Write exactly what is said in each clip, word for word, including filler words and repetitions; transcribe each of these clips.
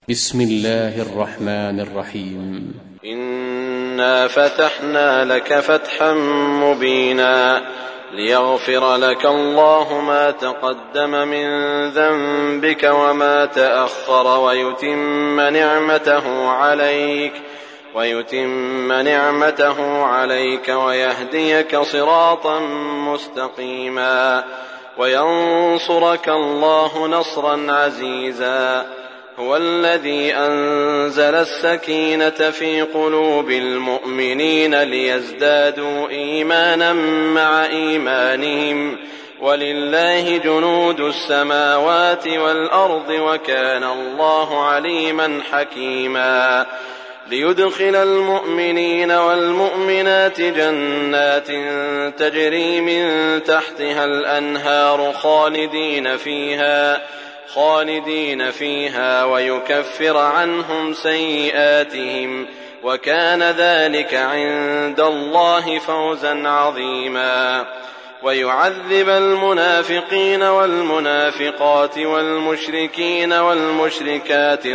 بسم الله الرحمن الرحيم. إنا فتحنا لك فتحا مبينا ليغفر لك الله ما تقدم من ذنبك وما تأخر ويتم نعمته عليك ويتم نعمته عليك ويهديك صراطا مستقيما وينصرك الله نصرا عزيزا. هو الذي أنزل السكينة في قلوب المؤمنين ليزدادوا إيمانا مع إيمانهم ولله جنود السماوات والأرض وكان الله عليما حكيما. ليدخل المؤمنين والمؤمنات جنات تجري من تحتها الأنهار خالدين فيها خالدين فيها ويكفر عنهم سيئاتهم وكان ذلك عند الله فوزا عظيما. ويعذب المنافقين والمنافقات والمشركين والمشركات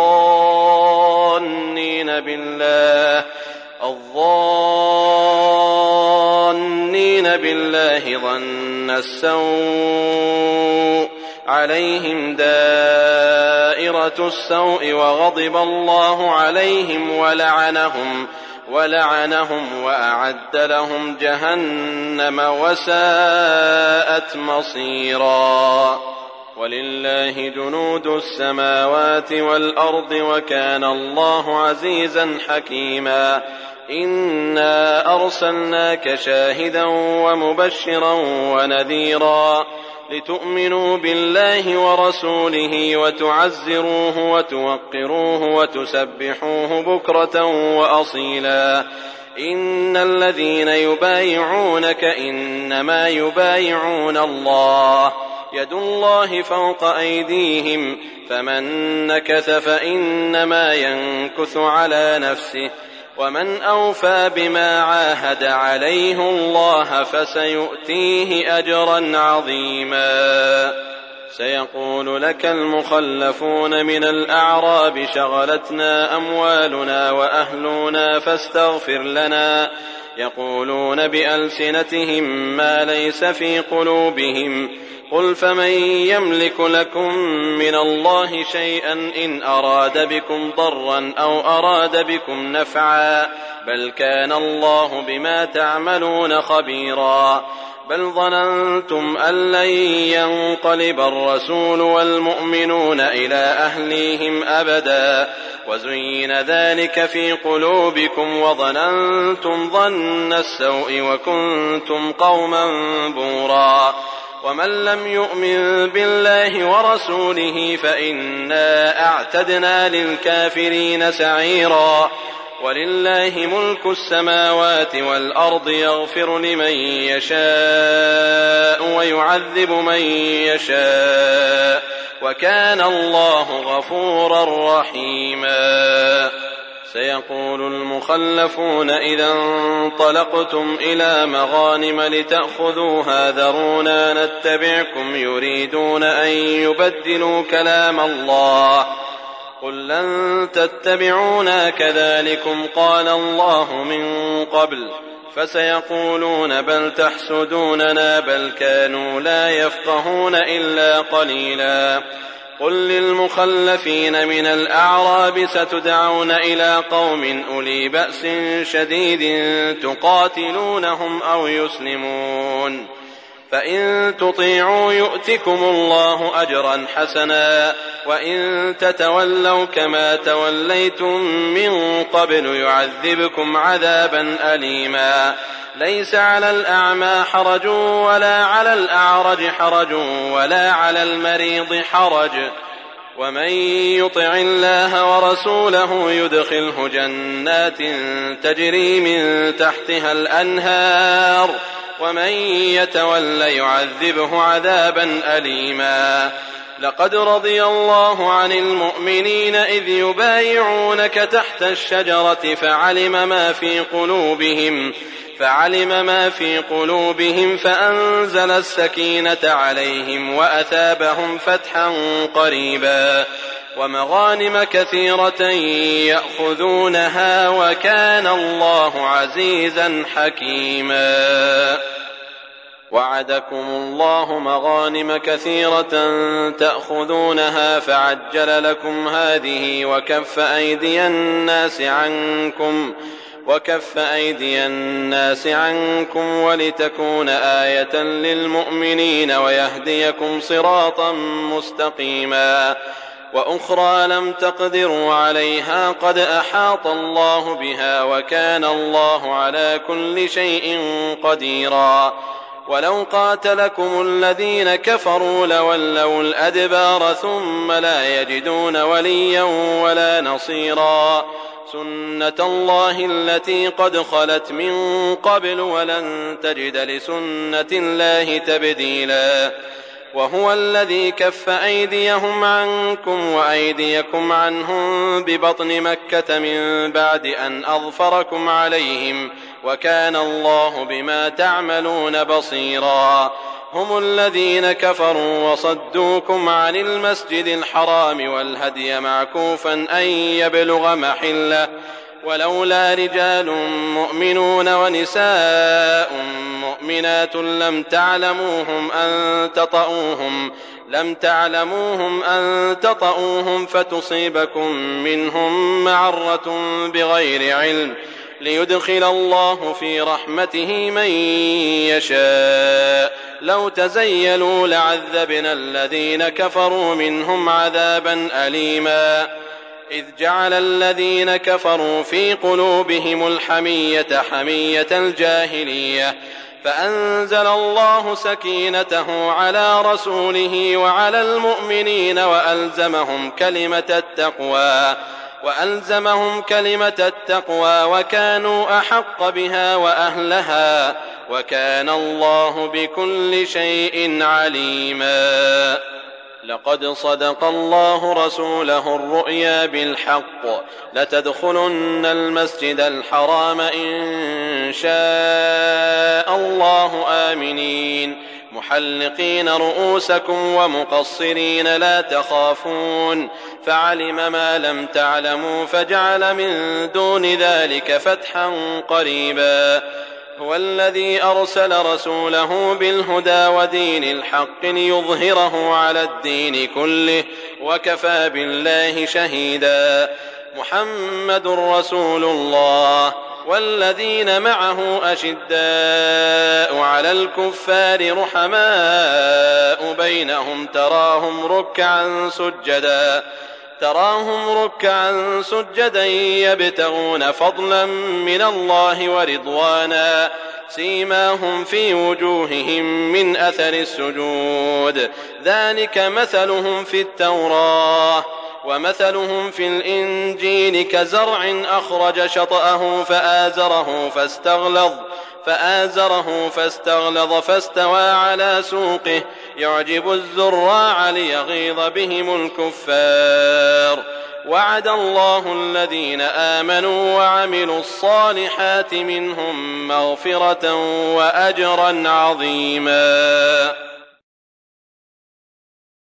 الظانين بالله الظانين بالله ظن السوء عليهم دائرة السوء وغضب الله عليهم ولعنهم ولعنهم وأعد لهم جهنم وساءت مصيرا. ولله جنود السماوات والأرض وكان الله عزيزا حكيما. إنا أرسلناك شاهدا ومبشرا ونذيرا لتؤمنوا بالله ورسوله وتعزروه وتوقروه وتسبحوه بكرة وأصيلا. إن الذين يبايعونك إنما يبايعون الله يد الله فوق أيديهم فمن نكث فإنما ينكث على نفسه ومن أوفى بما عاهد عليه الله فسيؤتيه أجرا عظيما. سيقول لك المخلفون من الأعراب شغلتنا أموالنا وأهلنا فاستغفر لنا يقولون بألسنتهم ما ليس في قلوبهم قل فمن يملك لكم من الله شيئا إن أراد بكم ضرا أو أراد بكم نفعا بل كان الله بما تعملون خبيرا. بل ظننتم أن لن ينقلب الرسول والمؤمنون إلى أهليهم أبدا وزين ذلك في قلوبكم وظننتم ظن السوء وكنتم قوما بورا. ومن لم يؤمن بالله ورسوله فإنا أعتدنا للكافرين سعيرا. ولله ملك السماوات والأرض يغفر لمن يشاء ويعذب من يشاء وكان الله غفورا رحيما. سيقول المخلفون إذا انطلقتم إلى مغانم لتأخذوها ذرونا نتبعكم يريدون أن يبدلوا كلام الله قل لن تتبعونا كذلكم قال الله من قبل فسيقولون بل تحسدوننا بل كانوا لا يفقهون إلا قليلا. قل للمخلفين من الأعراب ستدعون إلى قوم أولي بأس شديد تقاتلونهم أو يسلمون فإن تطيعوا يؤتكم الله أجرا حسنا وإن تتولوا كما توليتم من قبل يعذبكم عذابا أليما. ليس على الأعمى حرج ولا على الأعرج حرج ولا على المريض حرج ومن يطع الله ورسوله يدخله جنات تجري من تحتها الأنهار ومن يتول يعذبه عذابا أليما. لقد رضي الله عن المؤمنين إذ يبايعونك تحت الشجرة فعلم ما في قلوبهم فعلم ما في قلوبهم فأنزل السكينة عليهم وأثابهم فتحا قريبا. ومغانم كثيرة يأخذونها وكان الله عزيزا حكيما. وعدكم الله مغانم كثيرة تأخذونها فعجل لكم هذه وكف أيدي الناس عنكم وكف أيدي الناس عنكم ولتكون آية للمؤمنين ويهديكم صراطا مستقيما. وأخرى لم تقدروا عليها قد أحاط الله بها وكان الله على كل شيء قديرا. ولو قاتلكم الذين كفروا لولوا الأدبار ثم لا يجدون وليا ولا نصيرا. سنة الله التي قد خلت من قبل ولن تجد لسنة الله تبديلا. وهو الذي كف أيديهم عنكم وأيديكم عنهم ببطن مكة من بعد أن أظفركم عليهم وكان الله بما تعملون بصيرا. هم الذين كفروا وصدوكم عن المسجد الحرام والهدي معكوفا أن يبلغ محله ولولا رجال مؤمنون ونساء مؤمنات لم تعلموهم أن تطؤوهم لم تعلموهم أن تطؤوهم فتصيبكم منهم معرة بغير علم ليدخل الله في رحمته من يشاء. لو تزيلوا لعذبنا الذين كفروا منهم عذابا أليما. إذ جعل الذين كفروا في قلوبهم الحمية حمية الجاهلية فأنزل الله سكينته على رسوله وعلى المؤمنين وألزمهم كلمة التقوى وألزمهم كلمة التقوى وكانوا أحق بها وأهلها وكان الله بكل شيء عليما. لقد صدق الله رسوله الرؤيا بالحق لتدخلن المسجد الحرام إن شاء الله آمنين محلقين رؤوسكم ومقصرين لا تخافون فعلم ما لم تعلموا فجعل من دون ذلك فتحا قريبا. هو الذي أرسل رسوله بالهدى ودين الحق ليظهره على الدين كله وكفى بالله شهيدا. محمد رسول الله والذين معه أشداء على الكفار رحماء بينهم تراهم ركعا سجدا تراهم ركعا سجدا يبتغون فضلا من الله ورضوانا سيماهم في وجوههم من أثر السجود ذلك مثلهم في التوراة ومثلهم في الإنجيل كزرع أخرج شطأه فآزره فاستغلظ فآزره فاستغلظ فاستوى على سوقه يعجب الزراع ليغيظ بهم الكفار. وعد الله الذين آمنوا وعملوا الصالحات منهم مغفرة وأجرا عظيما.